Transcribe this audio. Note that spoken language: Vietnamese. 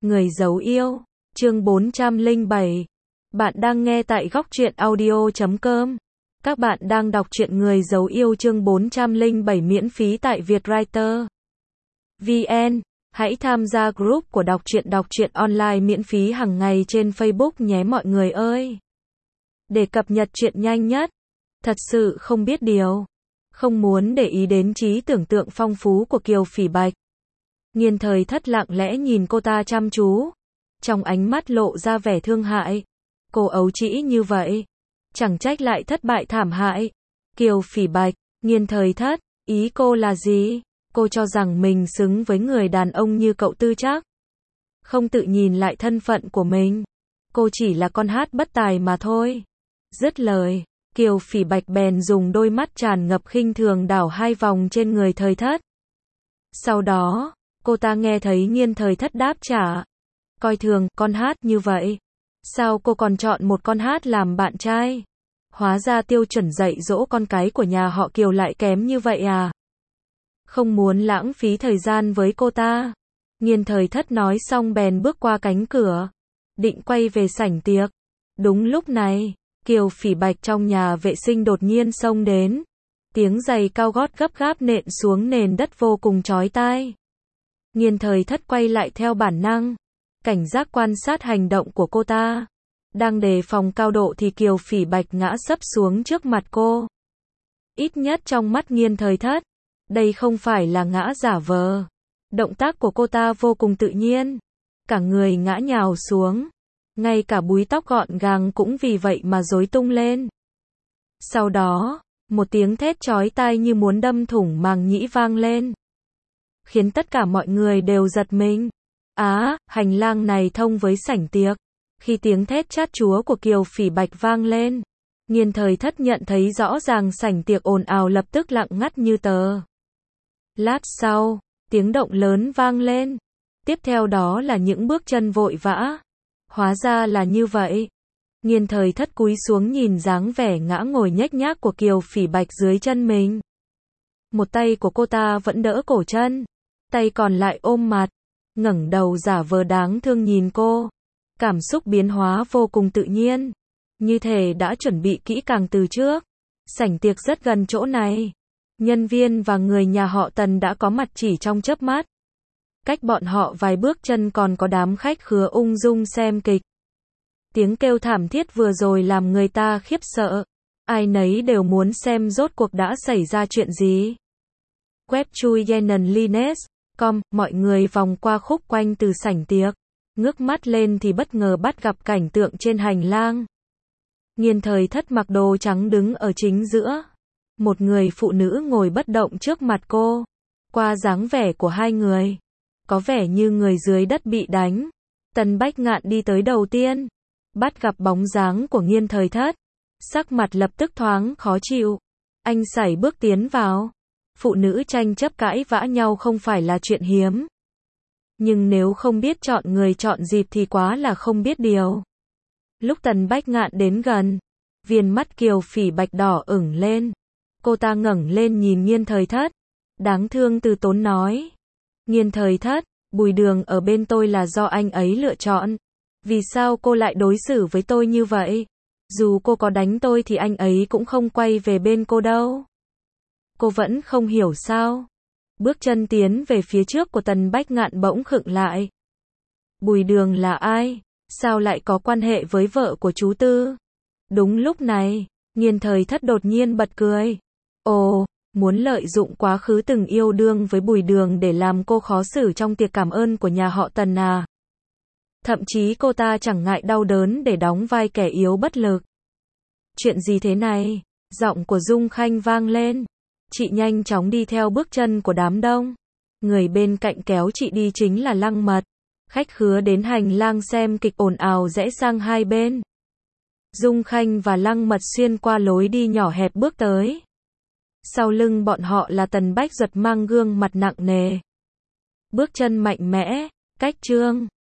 Người giấu yêu, chương 407. Bạn đang nghe tại góc truyện audio.com. Các bạn đang đọc truyện Người giấu yêu chương 407 miễn phí tại Vietwriter VN. Hãy tham gia group của đọc truyện online miễn phí hàng ngày trên Facebook nhé mọi người ơi. Để cập nhật truyện nhanh nhất. Thật sự không biết điều. Không muốn để ý đến trí tưởng tượng phong phú của Kiều Phỉ Bạch. Nghiên Thời Thất lặng lẽ nhìn cô ta chăm chú. Trong ánh mắt lộ ra vẻ thương hại. Cô ấu trĩ như vậy. Chẳng trách lại thất bại thảm hại. Kiều Phỉ Bạch, Nghiên Thời Thất, ý cô là gì? Cô cho rằng mình xứng với người đàn ông như cậu Tư chắc. Không tự nhìn lại thân phận của mình. Cô chỉ là con hát bất tài mà thôi. Dứt lời, Kiều Phỉ Bạch bèn dùng đôi mắt tràn ngập khinh thường đảo 2 vòng trên người Thời Thất. Sau đó, cô ta nghe thấy Nghiên Thời Thất đáp trả. Coi thường con hát như vậy. Sao cô còn chọn một con hát làm bạn trai? Hóa ra tiêu chuẩn dạy dỗ con cái của nhà họ Kiều lại kém như vậy à? Không muốn lãng phí thời gian với cô ta. Nghiên Thời Thất nói xong bèn bước qua cánh cửa. Định quay về sảnh tiệc. Đúng lúc này, Kiều Phỉ Bạch trong nhà vệ sinh đột nhiên xông đến. Tiếng giày cao gót gấp gáp nện xuống nền đất vô cùng chói tai. Nghiên Thời Thất quay lại theo bản năng. Cảnh giác quan sát hành động của cô ta. Đang đề phòng cao độ thì Kiều Phỉ Bạch ngã sấp xuống trước mặt cô. Ít nhất trong mắt Nghiên Thời Thất, đây không phải là ngã giả vờ. Động tác của cô ta vô cùng tự nhiên. Cả người ngã nhào xuống. Ngay cả búi tóc gọn gàng cũng vì vậy mà rối tung lên. Sau đó, một tiếng thét chói tai như muốn đâm thủng màng nhĩ vang lên. Khiến tất cả mọi người đều giật mình. Hành lang này thông với sảnh tiệc. Khi tiếng thét chát chúa của Kiều Phỉ Bạch vang lên, Nghiên Thời Thất nhận thấy rõ ràng sảnh tiệc ồn ào lập tức lặng ngắt như tờ. Lát sau, tiếng động lớn vang lên. Tiếp theo đó là những bước chân vội vã. Hóa ra là như vậy. Nghiên Thời Thất cúi xuống nhìn dáng vẻ ngã ngồi nhếch nhác của Kiều Phỉ Bạch dưới chân mình. Một tay của cô ta vẫn đỡ cổ chân, tay còn lại ôm mặt, ngẩng đầu giả vờ đáng thương nhìn cô. Cảm xúc biến hóa vô cùng tự nhiên, như thể đã chuẩn bị kỹ càng từ trước. Sảnh tiệc rất gần chỗ này. Nhân viên và người nhà họ Tần đã có mặt chỉ trong chớp mắt. Cách bọn họ vài bước chân còn có đám khách khứa ung dung xem kịch. Tiếng kêu thảm thiết vừa rồi làm người ta khiếp sợ. Ai nấy đều muốn xem rốt cuộc đã xảy ra chuyện gì. Webchuyenenlines.com, mọi người vòng qua khúc quanh từ sảnh tiệc. Ngước mắt lên thì bất ngờ bắt gặp cảnh tượng trên hành lang. Nghiên Thời Thất mặc đồ trắng đứng ở chính giữa. Một người phụ nữ ngồi bất động trước mặt cô. Qua dáng vẻ của hai người, có vẻ như người dưới đất bị đánh. Tần Bách Ngạn đi tới đầu tiên. Bắt gặp bóng dáng của Nghiên Thời Thất. Sắc mặt lập tức thoáng khó chịu. Anh sải bước tiến vào. Phụ nữ tranh chấp cãi vã nhau không phải là chuyện hiếm. Nhưng nếu không biết chọn người chọn dịp thì quá là không biết điều. Lúc Tần Bách Ngạn đến gần, viền mắt Kiều Phỉ Bạch đỏ ửng lên. Cô ta ngẩng lên nhìn Nghiên Thời Thất. Đáng thương từ tốn nói. Nghiên Thời Thất, Bùi Đường ở bên tôi là do anh ấy lựa chọn. Vì sao cô lại đối xử với tôi như vậy? Dù cô có đánh tôi thì anh ấy cũng không quay về bên cô đâu. Cô vẫn không hiểu sao? Bước chân tiến về phía trước của Tần Bách Ngạn bỗng khựng lại. Bùi Đường là ai? Sao lại có quan hệ với vợ của chú Tư? Đúng lúc này, Nghiên Thời Thất đột nhiên bật cười. Ồ, muốn lợi dụng quá khứ từng yêu đương với Bùi Đường để làm cô khó xử trong tiệc cảm ơn của nhà họ Tần à? Thậm chí cô ta chẳng ngại đau đớn để đóng vai kẻ yếu bất lực. Chuyện gì thế này? Giọng của Dung Khanh vang lên. Chị nhanh chóng đi theo bước chân của đám đông. Người bên cạnh kéo chị đi chính là Lăng Mật. Khách khứa đến hành lang xem kịch ồn ào rẽ sang hai bên. Dung Khanh và Lăng Mật xuyên qua lối đi nhỏ hẹp bước tới. Sau lưng bọn họ là Tần Bách Duật mang gương mặt nặng nề. Bước chân mạnh mẽ, cách trương.